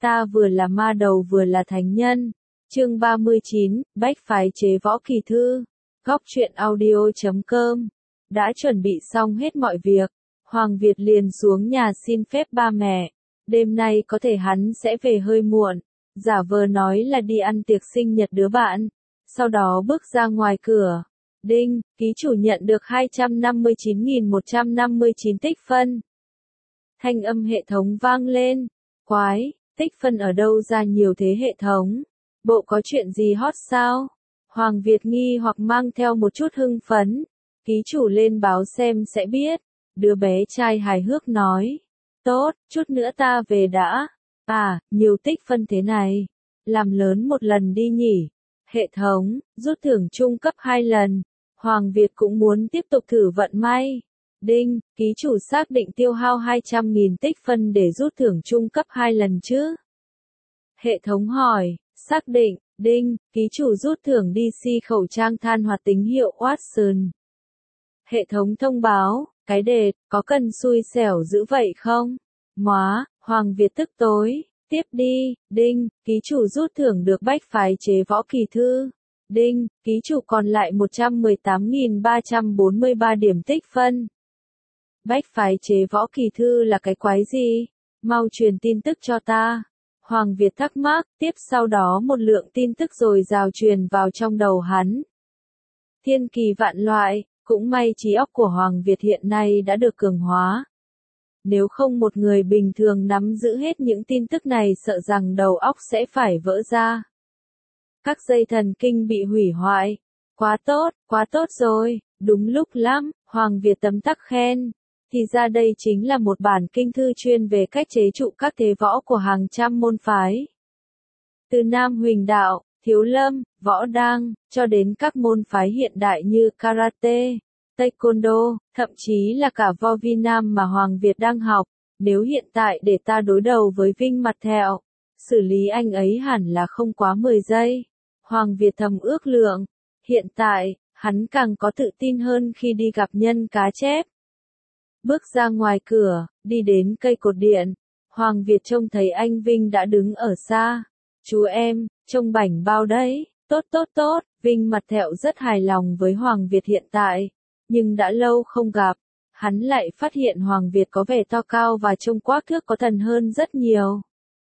Ta vừa là ma đầu vừa là thánh nhân. Chương 39, Bách phái chế võ kỳ thư. Góc truyện audio.com. Đã chuẩn bị xong hết mọi việc, Hoàng Việt liền xuống nhà xin phép ba mẹ. Đêm nay có thể hắn sẽ về hơi muộn, giả vờ nói là đi ăn tiệc sinh nhật đứa bạn. Sau đó bước ra ngoài cửa. Đinh, ký chủ nhận được 259.159 tích phân. Thanh âm hệ thống vang lên. Quái, tích phân ở đâu ra nhiều thế hệ thống? Bộ có chuyện gì hot sao? Hoàng Việt nghi hoặc mang theo một chút hưng phấn. Ký chủ lên báo xem sẽ biết. Đứa bé trai hài hước nói. Tốt, chút nữa ta về đã. À, nhiều tích phân thế này. Làm lớn một lần đi nhỉ. Hệ thống, rút thưởng trung cấp 2 lần. Hoàng Việt cũng muốn tiếp tục thử vận may. Đinh, ký chủ xác định tiêu hao 200.000 tích phân để rút thưởng trung cấp 2 lần chứ? Hệ thống hỏi, xác định. Đinh, ký chủ rút thưởng DC khẩu trang than hoạt tính hiệu Watson. Hệ thống thông báo, cái đề, có cần xui xẻo dữ vậy không? Móa, Hoàng Việt tức tối. Tiếp đi. Đinh, ký chủ rút thưởng được bách phái chế võ kỳ thư. Đinh, ký chủ còn lại 118.343 điểm tích phân. Bách phái chế võ kỳ thư là cái quái gì? Mau truyền tin tức cho ta. Hoàng Việt thắc mắc, tiếp sau đó một lượng tin tức dồi dào truyền vào trong đầu hắn. Thiên kỳ vạn loại, cũng may trí óc của Hoàng Việt hiện nay đã được cường hóa. Nếu không một người bình thường nắm giữ hết những tin tức này sợ rằng đầu óc sẽ phải vỡ ra. Các dây thần kinh bị hủy hoại. Quá tốt rồi, đúng lúc lắm, Hoàng Việt tấm tắc khen. Thì ra đây chính là một bản kinh thư chuyên về cách chế trụ các thế võ của hàng trăm môn phái. Từ Nam Huỳnh Đạo, Thiếu Lâm, Võ Đăng, cho đến các môn phái hiện đại như Karate, Taekwondo, thậm chí là cả Võ Vi Nam mà Hoàng Việt đang học. Nếu hiện tại để ta đối đầu với Vinh Mặt Thẹo, xử lý anh ấy hẳn là không quá 10 giây. Hoàng Việt thầm ước lượng. Hiện tại, hắn càng có tự tin hơn khi đi gặp Nhân Cá Chép. Bước ra ngoài cửa, đi đến cây cột điện. Hoàng Việt trông thấy anh Vinh đã đứng ở xa. Chú em, trông bảnh bao đấy. Tốt. Vinh Mặt Thẹo rất hài lòng với Hoàng Việt hiện tại. Nhưng đã lâu không gặp. Hắn lại phát hiện Hoàng Việt có vẻ to cao và trông quắc thước có thần hơn rất nhiều.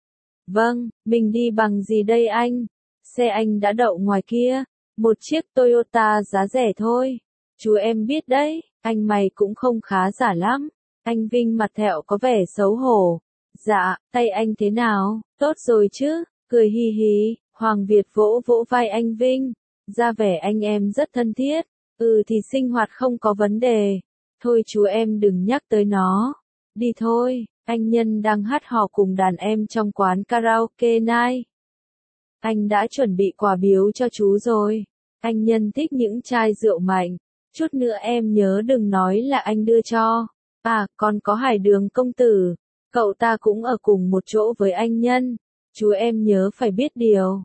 Vâng, mình đi bằng gì đây anh? Xe anh đã đậu ngoài kia. Một chiếc Toyota giá rẻ thôi. Chú em biết đấy, anh mày cũng không khá giả lắm. Anh Vinh Mặt Thẹo có vẻ xấu hổ. Dạ, tay anh thế nào? Tốt rồi chứ, cười hi hi. Hoàng Việt vỗ vỗ vai anh Vinh. Ra vẻ anh em rất thân thiết. Thì sinh hoạt không có vấn đề. Thôi chú em đừng nhắc tới nó. Đi thôi, anh Nhân đang hát hò cùng đàn em trong quán karaoke night. Anh đã chuẩn bị quà biếu cho chú rồi. Anh Nhân thích những chai rượu mạnh. Chút nữa em nhớ đừng nói là anh đưa cho. À, còn có Hải Đường công tử. Cậu ta cũng ở cùng một chỗ với anh Nhân. Chú em nhớ phải biết điều.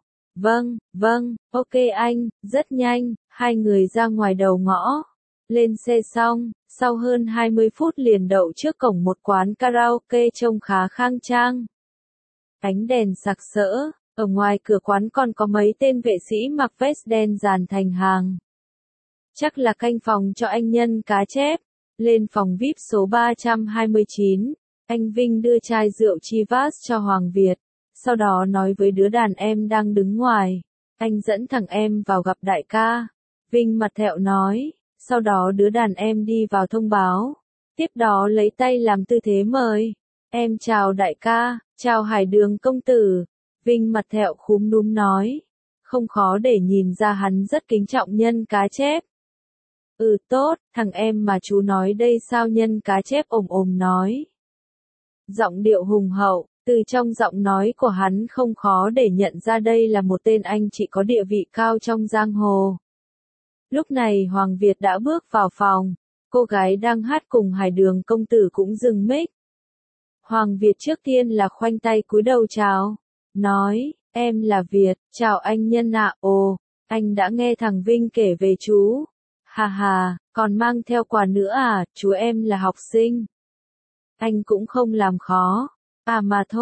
Vâng, ok anh, rất nhanh. Hai người ra ngoài đầu ngõ. Lên xe xong, sau hơn 20 phút liền đậu trước cổng một quán karaoke trông khá khang trang. Ánh đèn sặc sỡ, ở ngoài cửa quán còn có mấy tên vệ sĩ mặc vest đen dàn thành hàng. Chắc là canh phòng cho anh Nhân Cá Chép. Lên phòng VIP số 329, anh Vinh đưa chai rượu Chivas cho Hoàng Việt. Sau đó nói với đứa đàn em đang đứng ngoài. Anh dẫn thằng em vào gặp đại ca. Vinh Mặt Thẹo nói. Sau đó đứa đàn em đi vào thông báo. Tiếp đó lấy tay làm tư thế mời. Em chào đại ca, chào Hải Đường công tử. Vinh Mặt Thẹo khúm núm nói. Không khó để nhìn ra hắn rất kính trọng Nhân Cá Chép. Tốt, thằng em mà chú nói đây sao? Nhân Cá Chép ồm nói. Giọng điệu hùng hậu, từ trong giọng nói của hắn không khó để nhận ra đây là một tên anh chị có địa vị cao trong giang hồ. Lúc này Hoàng Việt đã bước vào phòng, cô gái đang hát cùng Hải Đường công tử cũng dừng mic. Hoàng Việt trước tiên là khoanh tay cúi đầu chào, nói, em là Việt, chào anh Nhân ạ. Ồ, anh đã nghe thằng Vinh kể về chú. Hà, còn mang theo quà nữa à? Chú em là học sinh. Anh cũng không làm khó. À mà thôi,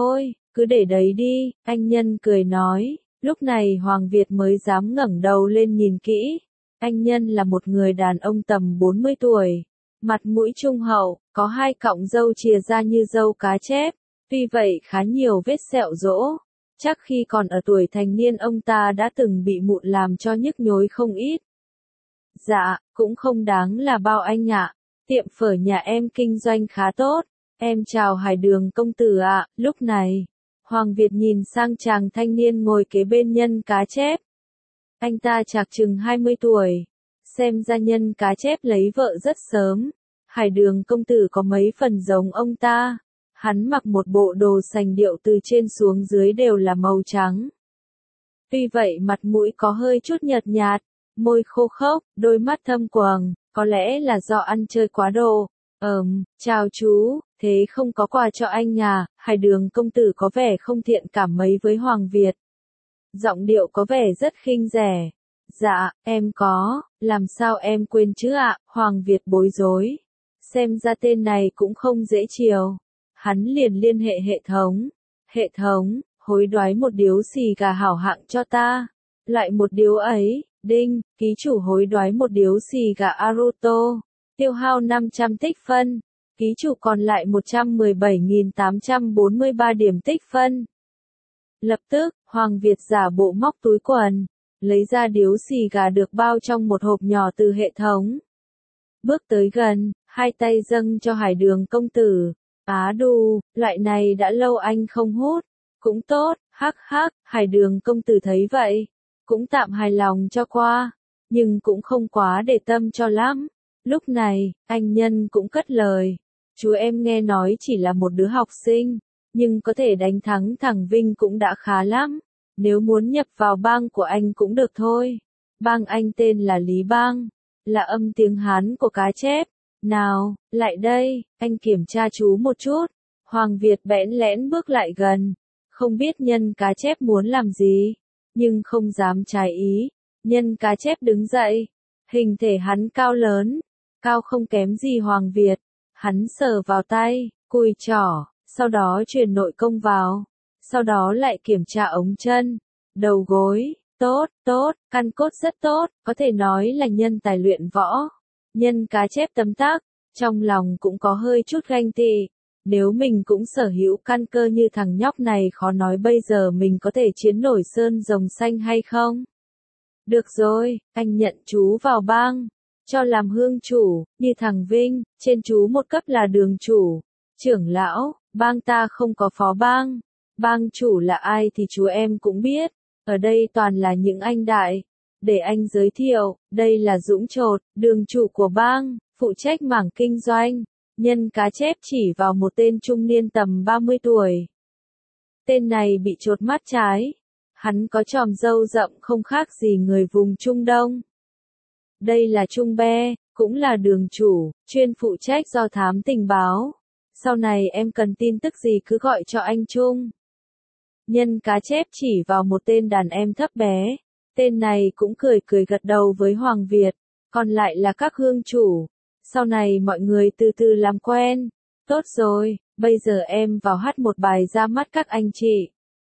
cứ để đấy đi, anh Nhân cười nói. Lúc này Hoàng Việt mới dám ngẩng đầu lên nhìn kỹ. Anh Nhân là một người đàn ông tầm 40 tuổi, mặt mũi trung hậu, có hai cọng râu chìa ra như râu cá chép, tuy vậy khá nhiều vết sẹo rỗ. Chắc khi còn ở tuổi thành niên ông ta đã từng bị mụn làm cho nhức nhối không ít. Dạ, cũng không đáng là bao anh ạ. Tiệm phở nhà em kinh doanh khá tốt. Em chào Hải Đường công tử ạ. Lúc này, Hoàng Việt nhìn sang chàng thanh niên ngồi kế bên Nhân Cá Chép. Anh ta chạc chừng 20 tuổi. Xem ra Nhân Cá Chép lấy vợ rất sớm. Hải Đường công tử có mấy phần giống ông ta. Hắn mặc một bộ đồ sành điệu từ trên xuống dưới đều là màu trắng. Tuy vậy mặt mũi có hơi chút nhợt nhạt, môi khô khốc, đôi mắt thâm quầng, có lẽ là do ăn chơi quá độ. Chào chú, thế không có quà cho anh à? Hải Đường công tử có vẻ không thiện cảm mấy với Hoàng Việt. Giọng điệu có vẻ rất khinh rẻ. Dạ, em có, làm sao em quên chứ ạ? Hoàng Việt bối rối. Xem ra tên này cũng không dễ chiều. Hắn liền liên hệ hệ thống. Hệ thống, hối đoái một điếu xì gà hảo hạng cho ta. Lại một điếu ấy, đinh, ký chủ hối đoái một điếu xì gà Aruto. Tiêu hao 500 tích phân. Ký chủ còn lại 117.843 điểm tích phân. Lập tức, Hoàng Việt giả bộ móc túi quần, lấy ra điếu xì gà được bao trong một hộp nhỏ từ hệ thống. Bước tới gần, hai tay dâng cho Hải Đường công tử. Á đù, loại này đã lâu anh không hút. Cũng tốt, hắc hắc, Hải Đường công tử thấy vậy. Cũng tạm hài lòng cho qua. Nhưng cũng không quá để tâm cho lắm. Lúc này, anh Nhân cũng cất lời. Chú em nghe nói chỉ là một đứa học sinh. Nhưng có thể đánh thắng thằng Vinh cũng đã khá lắm. Nếu muốn nhập vào bang của anh cũng được thôi. Bang anh tên là Lý Bang. Là âm tiếng Hán của cá chép. Nào, lại đây, anh kiểm tra chú một chút. Hoàng Việt bẽn lẽn bước lại gần. Không biết Nhân Cá Chép muốn làm gì. Nhưng không dám trái ý. Nhân Cá Chép đứng dậy. Hình thể hắn cao lớn. Cao không kém gì Hoàng Việt. Hắn sờ vào tay, cùi trỏ. Sau đó truyền nội công vào. Sau đó lại kiểm tra ống chân. Đầu gối. Tốt, tốt, căn cốt rất tốt. Có thể nói là nhân tài luyện võ. Nhân Cá Chép tấm tắc, trong lòng cũng có hơi chút ganh tị. Nếu mình cũng sở hữu căn cơ như thằng nhóc này khó nói bây giờ mình có thể chiến nổi sơn rồng xanh hay không. Được rồi, anh nhận chú vào bang. Cho làm hương chủ, như thằng Vinh, trên chú một cấp là đường chủ. Trưởng lão, bang ta không có phó bang. Bang chủ là ai thì chú em cũng biết. Ở đây toàn là những anh đại. Để anh giới thiệu, đây là Dũng Trột, đường chủ của bang, phụ trách mảng kinh doanh. Nhân Cá Chép chỉ vào một tên trung niên tầm 30 tuổi. Tên này bị chột mắt trái. Hắn có chòm râu rậm không khác gì người vùng Trung Đông. Đây là Trung Be, cũng là đường chủ, chuyên phụ trách do thám tình báo. Sau này em cần tin tức gì cứ gọi cho anh Trung. Nhân Cá Chép chỉ vào một tên đàn em thấp bé. Tên này cũng cười cười gật đầu với Hoàng Việt, còn lại là các hương chủ. Sau này mọi người từ từ làm quen. Tốt rồi, bây giờ em vào hát một bài ra mắt các anh chị.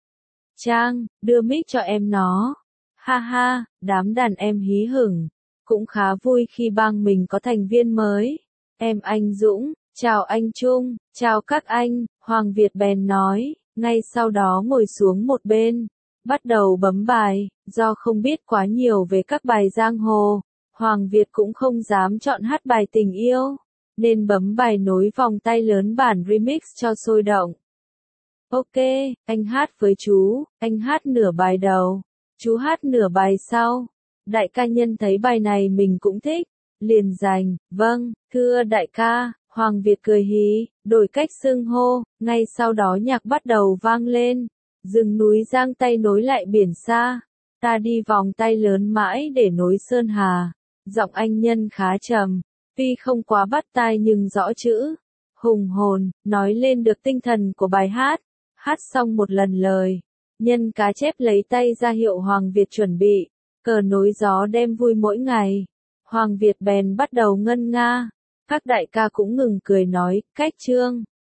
Trang, đưa mic cho em nó. Ha ha, đám đàn em hí hửng. Cũng khá vui khi bang mình có thành viên mới. Em anh Dũng, chào anh Trung, chào các anh, Hoàng Việt bèn nói, ngay sau đó ngồi xuống một bên. Bắt đầu bấm bài, do không biết quá nhiều về các bài giang hồ, Hoàng Việt cũng không dám chọn hát bài tình yêu, nên bấm bài nối vòng tay lớn bản remix cho sôi động. Ok, anh hát với chú, anh hát nửa bài đầu, chú hát nửa bài sau. Đại ca Nhân thấy bài này mình cũng thích, liền dành, vâng, thưa đại ca, Hoàng Việt cười hí, đổi cách xưng hô, ngay sau đó nhạc bắt đầu vang lên. Rừng núi giang tay nối lại biển xa, ta đi vòng tay lớn mãi để nối sơn hà. Giọng anh Nhân khá trầm, tuy không quá bắt tai nhưng rõ chữ, hùng hồn, nói lên được tinh thần của bài hát. Hát xong một lần lời, Nhân Cá Chép lấy tay ra hiệu Hoàng Việt chuẩn bị, cờ nối gió đem vui mỗi ngày. Hoàng Việt bèn bắt đầu ngân nga, các đại ca cũng ngừng cười nói, cách chương.